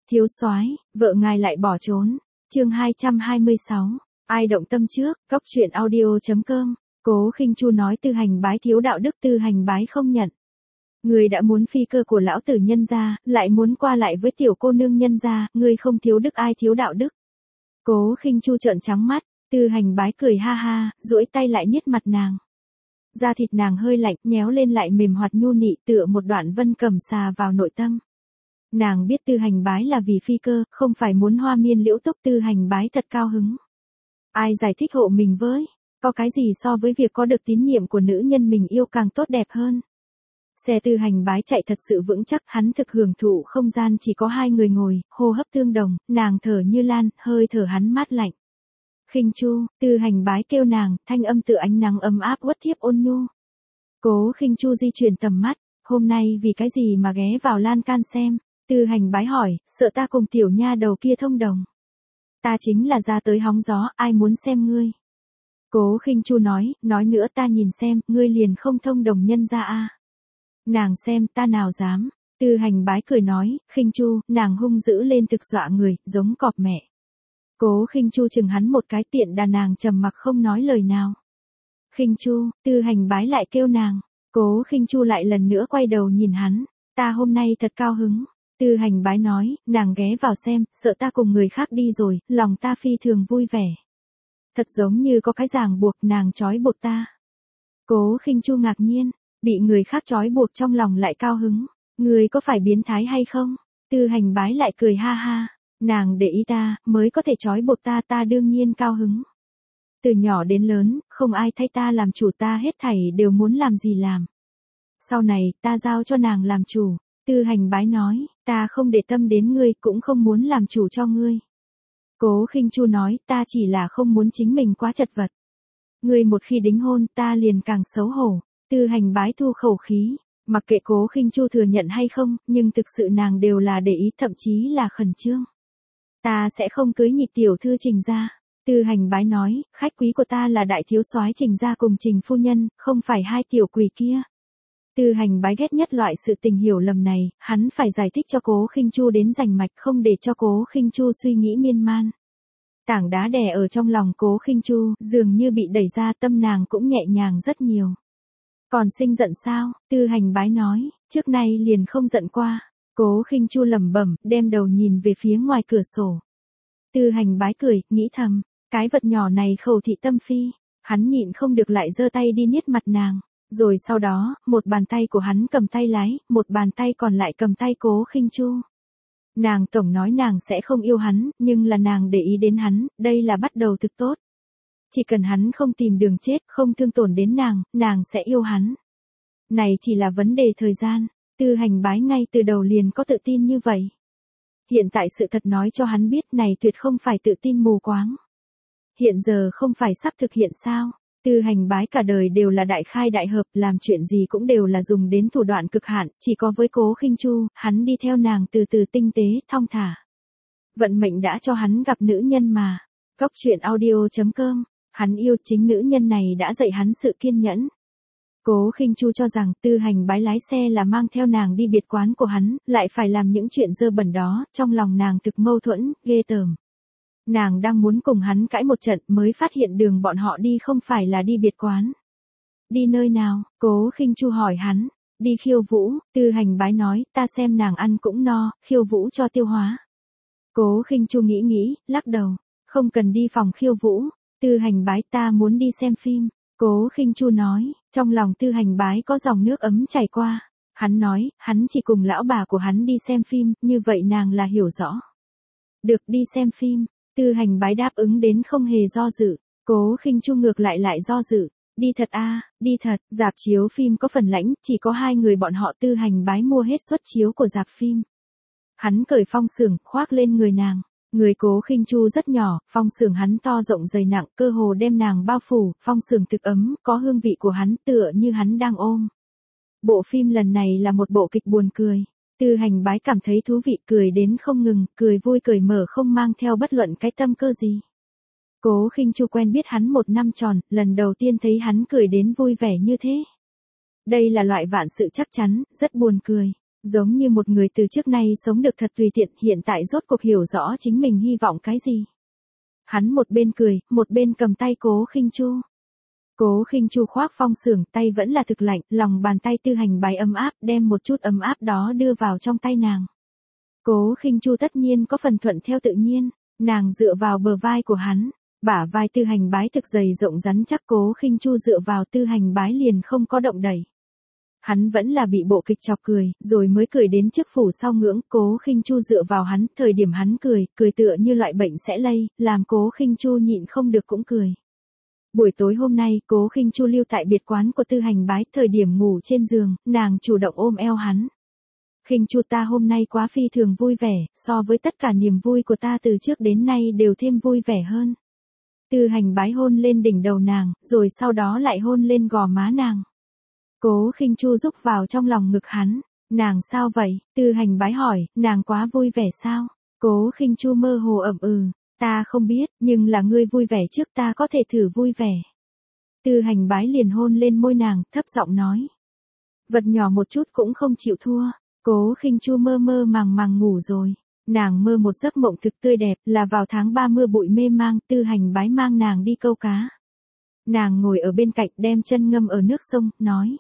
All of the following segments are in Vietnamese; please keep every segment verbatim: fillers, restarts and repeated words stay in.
Thiếu soái, vợ ngài lại bỏ trốn. Chương hai trăm hai mươi sáu. Ai động tâm trước, góc truyện audio chấm com. Cố Khinh Chu nói Tư Hành Bái thiếu đạo đức, Tư Hành Bái không nhận. Ngươi đã muốn phi cơ của lão tử nhân gia, lại muốn qua lại với tiểu cô nương nhân gia, ngươi không thiếu đức ai thiếu đạo đức. Cố Khinh Chu trợn trắng mắt, Tư Hành Bái cười ha ha, duỗi tay lại niết mặt nàng. Da thịt nàng hơi lạnh, nhéo lên lại mềm hoạt nhu nị, tựa một đoạn vân cầm xà vào nội tâm. Nàng biết Tư Hành Bái là vì phi cơ, không phải muốn hoa miên liễu túc. Tư Hành Bái thật cao hứng. Ai giải thích hộ mình với? Có cái gì so với việc có được tín nhiệm của nữ nhân mình yêu càng tốt đẹp hơn? Xe Tư Hành Bái chạy thật sự vững chắc, hắn thực hưởng thụ không gian chỉ có hai người ngồi, hô hấp tương đồng, nàng thở như lan, hơi thở hắn mát lạnh. Khinh Chu, Tư Hành Bái kêu nàng, thanh âm tựa ánh nắng ấm áp uất thiếp ôn nhu. Cố Khinh Chu di chuyển tầm mắt, hôm nay vì cái gì mà ghé vào lan can xem? Tư Hành Bái hỏi, sợ ta cùng tiểu nha đầu kia thông đồng. Ta chính là ra tới hóng gió, ai muốn xem ngươi? Cố Khinh Chu nói, nói nữa ta nhìn xem, ngươi liền không thông đồng nhân ra a. Nàng xem, ta nào dám. Tư Hành Bái cười nói, Khinh Chu, nàng hung dữ lên thực dọa người, giống cọp mẹ. Cố Khinh Chu chừng hắn một cái, tiện đà nàng trầm mặc không nói lời nào. Khinh Chu, Tư Hành Bái lại kêu nàng. Cố Khinh Chu lại lần nữa quay đầu nhìn hắn, ta hôm nay thật cao hứng. Tư Hành Bái nói, nàng ghé vào xem, sợ ta cùng người khác đi rồi, lòng ta phi thường vui vẻ. Thật giống như có cái ràng buộc, nàng trói buộc ta. Cố Khinh Chu ngạc nhiên, bị người khác trói buộc trong lòng lại cao hứng. Người có phải biến thái hay không? Tư Hành Bái lại cười ha ha, nàng để ý ta, mới có thể trói buộc ta, ta đương nhiên cao hứng. Từ nhỏ đến lớn, không ai thay ta làm chủ, ta hết thảy đều muốn làm gì làm. Sau này, ta giao cho nàng làm chủ. Tư Hành Bái nói, ta không để tâm đến ngươi, cũng không muốn làm chủ cho ngươi. Cố Khinh Chu nói, ta chỉ là không muốn chính mình quá chật vật. Ngươi một khi đính hôn, ta liền càng xấu hổ. Tư Hành Bái thu khẩu khí, mặc kệ Cố Khinh Chu thừa nhận hay không, nhưng thực sự nàng đều là để ý, thậm chí là khẩn trương. Ta sẽ không cưới nhị tiểu thư Trình gia. Tư Hành Bái nói, khách quý của ta là đại thiếu soái Trình gia cùng Trình phu nhân, không phải hai tiểu quỷ kia. Tư Hành Bái ghét nhất loại sự tình hiểu lầm này, hắn phải giải thích cho Cố Khinh Chu đến rành mạch, không để cho Cố Khinh Chu suy nghĩ miên man. Tảng đá đè ở trong lòng Cố Khinh Chu, dường như bị đẩy ra, tâm nàng cũng nhẹ nhàng rất nhiều. Còn sinh giận sao? Tư Hành Bái nói, trước nay liền không giận qua. Cố Khinh Chu lẩm bẩm, đem đầu nhìn về phía ngoài cửa sổ. Tư Hành Bái cười, nghĩ thầm, cái vật nhỏ này khẩu thị tâm phi. Hắn nhịn không được lại giơ tay đi niết mặt nàng. Rồi sau đó, một bàn tay của hắn cầm tay lái, một bàn tay còn lại cầm tay Cố Khinh Chu. Nàng tổng nói nàng sẽ không yêu hắn, nhưng là nàng để ý đến hắn, đây là bắt đầu thực tốt. Chỉ cần hắn không tìm đường chết, không thương tổn đến nàng, nàng sẽ yêu hắn. Này chỉ là vấn đề thời gian. Tư Hành Bái ngay từ đầu liền có tự tin như vậy. Hiện tại sự thật nói cho hắn biết này tuyệt không phải tự tin mù quáng. Hiện giờ không phải sắp thực hiện sao? Tư Hành Bái cả đời đều là đại khai đại hợp, làm chuyện gì cũng đều là dùng đến thủ đoạn cực hạn, chỉ có với Cố Khinh Chu, hắn đi theo nàng từ từ tinh tế, thong thả. Vận mệnh đã cho hắn gặp nữ nhân mà. Góc truyện audio chấm com, hắn yêu chính nữ nhân này đã dạy hắn sự kiên nhẫn. Cố Khinh Chu cho rằng Tư Hành Bái lái xe là mang theo nàng đi biệt quán của hắn, lại phải làm những chuyện dơ bẩn đó, trong lòng nàng thực mâu thuẫn, ghê tởm. Nàng đang muốn cùng hắn cãi một trận mới phát hiện đường bọn họ đi không phải là đi biệt quán. Đi nơi nào? Cố Khinh Chu hỏi hắn. Đi khiêu vũ. Tư Hành Bái nói, ta xem nàng ăn cũng no, khiêu vũ cho tiêu hóa. Cố Khinh Chu nghĩ nghĩ, lắc đầu. Không cần đi phòng khiêu vũ. Tư Hành Bái, ta muốn đi xem phim. Cố Khinh Chu nói, trong lòng Tư Hành Bái có dòng nước ấm chảy qua. Hắn nói, hắn chỉ cùng lão bà của hắn đi xem phim, như vậy nàng là hiểu rõ. Được, đi xem phim. Tư Hành Bái đáp ứng đến không hề do dự. Cố Khinh Chu ngược lại lại do dự. Đi thật a, à, đi thật. Rạp chiếu phim có phần lãnh, chỉ có hai người bọn họ. Tư Hành Bái mua hết suất chiếu của rạp phim. Hắn cởi phong sưởng, khoác lên người nàng. Người Cố Khinh Chu rất nhỏ, phong sưởng hắn to rộng dày nặng, cơ hồ đem nàng bao phủ, phong sưởng thực ấm, có hương vị của hắn, tựa như hắn đang ôm. Bộ phim lần này là một bộ kịch buồn cười. Tư Hành Bái cảm thấy thú vị, cười đến không ngừng, cười vui cười mở không mang theo bất luận cái tâm cơ gì. Cố Khinh Chu quen biết hắn một năm tròn, lần đầu tiên thấy hắn cười đến vui vẻ như thế. Đây là loại vạn sự chắc chắn, rất buồn cười. Giống như một người từ trước nay sống được thật tùy tiện, hiện tại rốt cuộc hiểu rõ chính mình hy vọng cái gì. Hắn một bên cười, một bên cầm tay Cố Khinh Chu. Cố Khinh Chu khoác phong sưởng, tay vẫn là thực lạnh, lòng bàn tay Tư Hành Bái ấm áp, đem một chút ấm áp đó đưa vào trong tay nàng. Cố Khinh Chu tất nhiên có phần thuận theo tự nhiên, nàng dựa vào bờ vai của hắn, bả vai Tư Hành Bái thực dày rộng rắn chắc, Cố Khinh Chu dựa vào Tư Hành Bái liền không có động đẩy. Hắn vẫn là bị bộ kịch chọc cười, rồi mới cười đến trước phủ sau ngưỡng, Cố Khinh Chu dựa vào hắn, thời điểm hắn cười, cười tựa như loại bệnh sẽ lây, làm Cố Khinh Chu nhịn không được cũng cười. Buổi tối hôm nay, Cố Khinh Chu lưu tại biệt quán của Tư Hành Bái, thời điểm ngủ trên giường, nàng chủ động ôm eo hắn. Khinh Chu, ta hôm nay quá phi thường vui vẻ, so với tất cả niềm vui của ta từ trước đến nay đều thêm vui vẻ hơn. Tư Hành Bái hôn lên đỉnh đầu nàng, rồi sau đó lại hôn lên gò má nàng. Cố Khinh Chu rúc vào trong lòng ngực hắn. Nàng sao vậy? Tư Hành Bái hỏi, nàng quá vui vẻ sao? Cố Khinh Chu mơ hồ ậm ừ, ta không biết, nhưng là ngươi vui vẻ trước, ta có thể thử vui vẻ. Tư Hành Bái liền hôn lên môi nàng, thấp giọng nói. Vật nhỏ một chút cũng không chịu thua. Cố Khinh Chu mơ mơ màng màng ngủ rồi. Nàng mơ một giấc mộng thực tươi đẹp, là vào tháng ba mưa bụi mê mang, Tư Hành Bái mang nàng đi câu cá. Nàng ngồi ở bên cạnh đem chân ngâm ở nước sông, nói.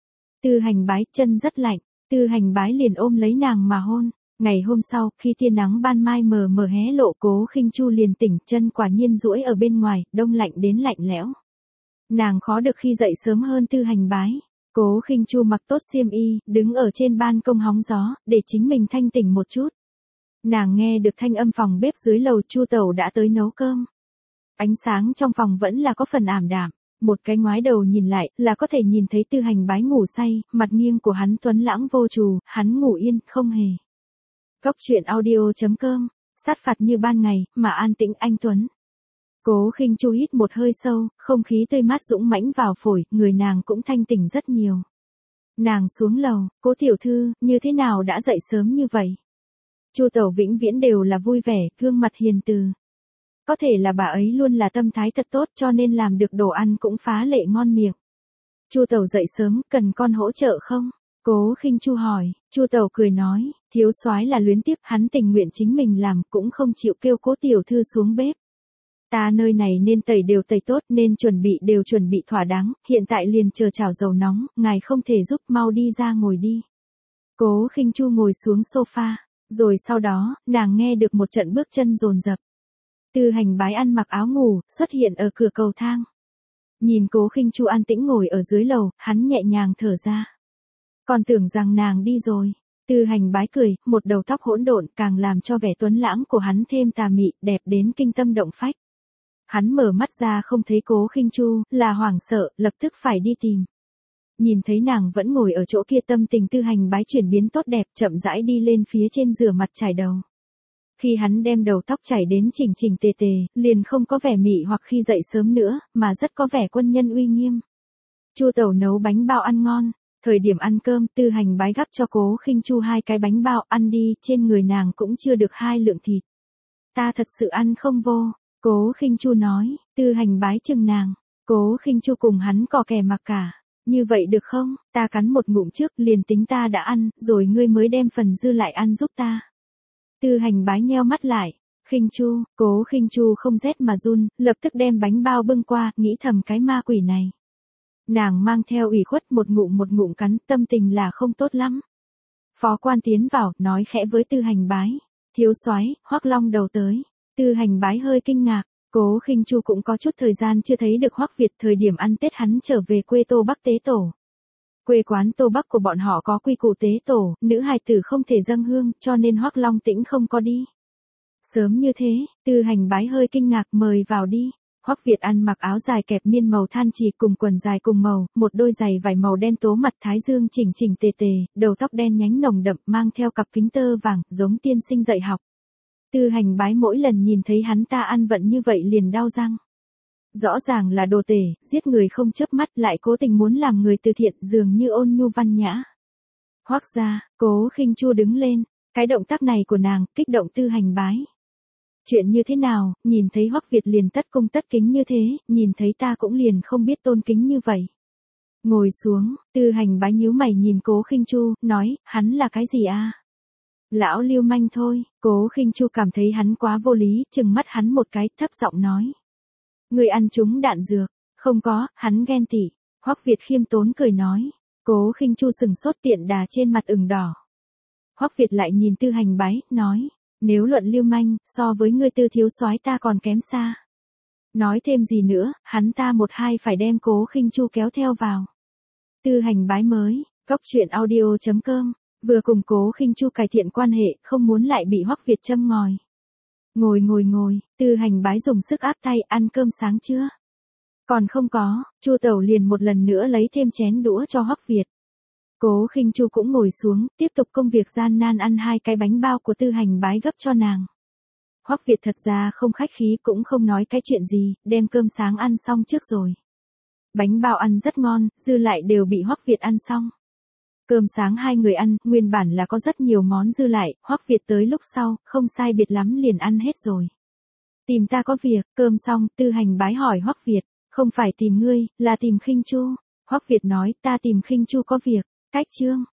Tư Hành Bái, chân rất lạnh. Tư Hành Bái liền ôm lấy nàng mà hôn. Ngày hôm sau, khi tia nắng ban mai mờ mờ hé lộ, Cố Khinh Chu liền tỉnh, chân quả nhiên duỗi ở bên ngoài, đông lạnh đến lạnh lẽo. Nàng khó được khi dậy sớm hơn Tư Hành Bái. Cố Khinh Chu mặc tốt xiêm y, đứng ở trên ban công hóng gió, để chính mình thanh tỉnh một chút. Nàng nghe được thanh âm phòng bếp dưới lầu, Chu Tẩu đã tới nấu cơm. Ánh sáng trong phòng vẫn là có phần ảm đạm. Một cái ngoái đầu nhìn lại, là có thể nhìn thấy Tư Hành Bái ngủ say, mặt nghiêng của hắn tuấn lãng vô trù, hắn ngủ yên, không hề. Góc truyện audio chấm com, sát phạt như ban ngày, mà an tĩnh anh tuấn. Cố Khinh Chu hít một hơi sâu, không khí tươi mát dũng mãnh vào phổi, người nàng cũng thanh tỉnh rất nhiều. Nàng xuống lầu, Cố tiểu thư, như thế nào đã dậy sớm như vậy? Chu Tẩu vĩnh viễn đều là vui vẻ, gương mặt hiền từ. Có thể là bà ấy luôn là tâm thái thật tốt, cho nên làm được đồ ăn cũng phá lệ ngon miệng. Chu Tẩu dậy sớm, cần con hỗ trợ không? Cố Khinh Chu hỏi. Chu Tẩu cười nói, thiếu soái là luyến tiếc, hắn tình nguyện chính mình làm, cũng không chịu kêu Cố tiểu thư xuống bếp. Ta nơi này nên tẩy đều tẩy tốt, nên chuẩn bị đều chuẩn bị thỏa đáng, hiện tại liền chờ chảo dầu nóng, ngài không thể giúp, mau đi ra ngồi đi. Cố Khinh Chu ngồi xuống sofa, rồi sau đó, nàng nghe được một trận bước chân dồn dập. Tư Hành Bái ăn mặc áo ngủ, xuất hiện ở cửa cầu thang. Nhìn Cố Khinh Chu an tĩnh ngồi ở dưới lầu, hắn nhẹ nhàng thở ra. Còn tưởng rằng nàng đi rồi. Tư Hành Bái cười, một đầu tóc hỗn độn, càng làm cho vẻ tuấn lãng của hắn thêm tà mị, đẹp đến kinh tâm động phách. Hắn mở mắt ra không thấy Cố Khinh Chu, là hoảng sợ, lập tức phải đi tìm. Nhìn thấy nàng vẫn ngồi ở chỗ kia, tâm tình Tư Hành Bái chuyển biến tốt đẹp, chậm rãi đi lên phía trên rửa mặt chải đầu. Khi hắn đem đầu tóc chảy đến chỉnh chỉnh tề tề, liền không có vẻ mị hoặc khi dậy sớm nữa, mà rất có vẻ quân nhân uy nghiêm. Chu Tẩu nấu bánh bao ăn ngon, thời điểm ăn cơm, Tư Hành Bái gắp cho Cố Khinh Chu hai cái bánh bao, ăn đi, trên người nàng cũng chưa được hai lượng thịt. Ta thật sự ăn không vô, Cố Khinh Chu nói. Tư Hành Bái chừng nàng. Cố Khinh Chu cùng hắn cò kè mặc cả. Như vậy được không, ta cắn một ngụm trước, liền tính ta đã ăn, rồi ngươi mới đem phần dư lại ăn giúp ta. Tư Hành Bái nheo mắt lại. Khinh Chu, Cố Khinh Chu không rét mà run, lập tức đem bánh bao bưng qua, nghĩ thầm cái ma quỷ này. Nàng mang theo ủy khuất, một ngụm một ngụm cắn, tâm tình là không tốt lắm. Phó quan tiến vào, nói khẽ với Tư Hành Bái. Thiếu soái, Hoắc Long đầu tới. Tư Hành Bái hơi kinh ngạc. Cố Khinh Chu cũng có chút thời gian chưa thấy được Hoắc Việt, thời điểm ăn Tết hắn trở về quê Tô Bắc tế tổ. Quê quán Tô Bắc của bọn họ có quy củ tế tổ, nữ hài tử không thể dâng hương, cho nên Hoắc Long Tĩnh không có đi. Sớm như thế, Tư Hành Bái hơi kinh ngạc, mời vào đi. Hoắc Việt ăn mặc áo dài kẹp miên màu than chỉ cùng quần dài cùng màu, một đôi giày vải màu đen tố mặt thái dương chỉnh chỉnh tề tề, đầu tóc đen nhánh nồng đậm, mang theo cặp kính tơ vàng, giống tiên sinh dạy học. Tư Hành Bái mỗi lần nhìn thấy hắn ta ăn vận như vậy liền đau răng. Rõ ràng là đồ tể, giết người không chớp mắt, lại cố tình muốn làm người từ thiện, dường như ôn nhu văn nhã. Hoắc gia, Cố Khinh Chu đứng lên, cái động tác này của nàng, kích động Tư Hành Bái. Chuyện như thế nào, nhìn thấy Hoắc Việt liền tất cung tất kính như thế, nhìn thấy ta cũng liền không biết tôn kính như vậy. Ngồi xuống, Tư Hành Bái nhíu mày nhìn Cố Khinh Chu, nói, hắn là cái gì a? Lão lưu manh thôi. Cố Khinh Chu cảm thấy hắn quá vô lý, trừng mắt hắn một cái, thấp giọng nói. Người ăn trúng đạn dược. Không có, hắn ghen tị. Hoắc Việt khiêm tốn cười nói. Cố Khinh Chu sừng sốt tiện đà trên mặt ửng đỏ. Hoắc Việt lại nhìn Tư Hành Bái, nói. Nếu luận lưu manh, so với ngươi Tư thiếu soái ta còn kém xa. Nói thêm gì nữa, hắn ta một hai phải đem Cố Khinh Chu kéo theo vào. Tư Hành Bái mới, góc truyện audio chấm com, vừa cùng Cố Khinh Chu cải thiện quan hệ, không muốn lại bị Hoắc Việt châm ngòi. Ngồi ngồi ngồi, Tư Hành Bái dùng sức áp tay, ăn cơm sáng chưa? Còn không có, Chu tẩu liền một lần nữa lấy thêm chén đũa cho Hoắc Việt. Cố Khinh Chu cũng ngồi xuống, tiếp tục công việc gian nan ăn hai cái bánh bao của Tư Hành Bái gấp cho nàng. Hoắc Việt thật ra không khách khí cũng không nói cái chuyện gì, đem cơm sáng ăn xong trước rồi. Bánh bao ăn rất ngon, dư lại đều bị Hoắc Việt ăn xong. Cơm sáng hai người ăn, nguyên bản là có rất nhiều món dư lại, Hoắc Việt tới lúc sau, không sai biệt lắm liền ăn hết rồi. Tìm ta có việc, cơm xong, Tư Hành Bái hỏi Hoắc Việt, không phải tìm ngươi, là tìm Khinh Chu. Hoắc Việt nói, ta tìm Khinh Chu có việc, cách chương.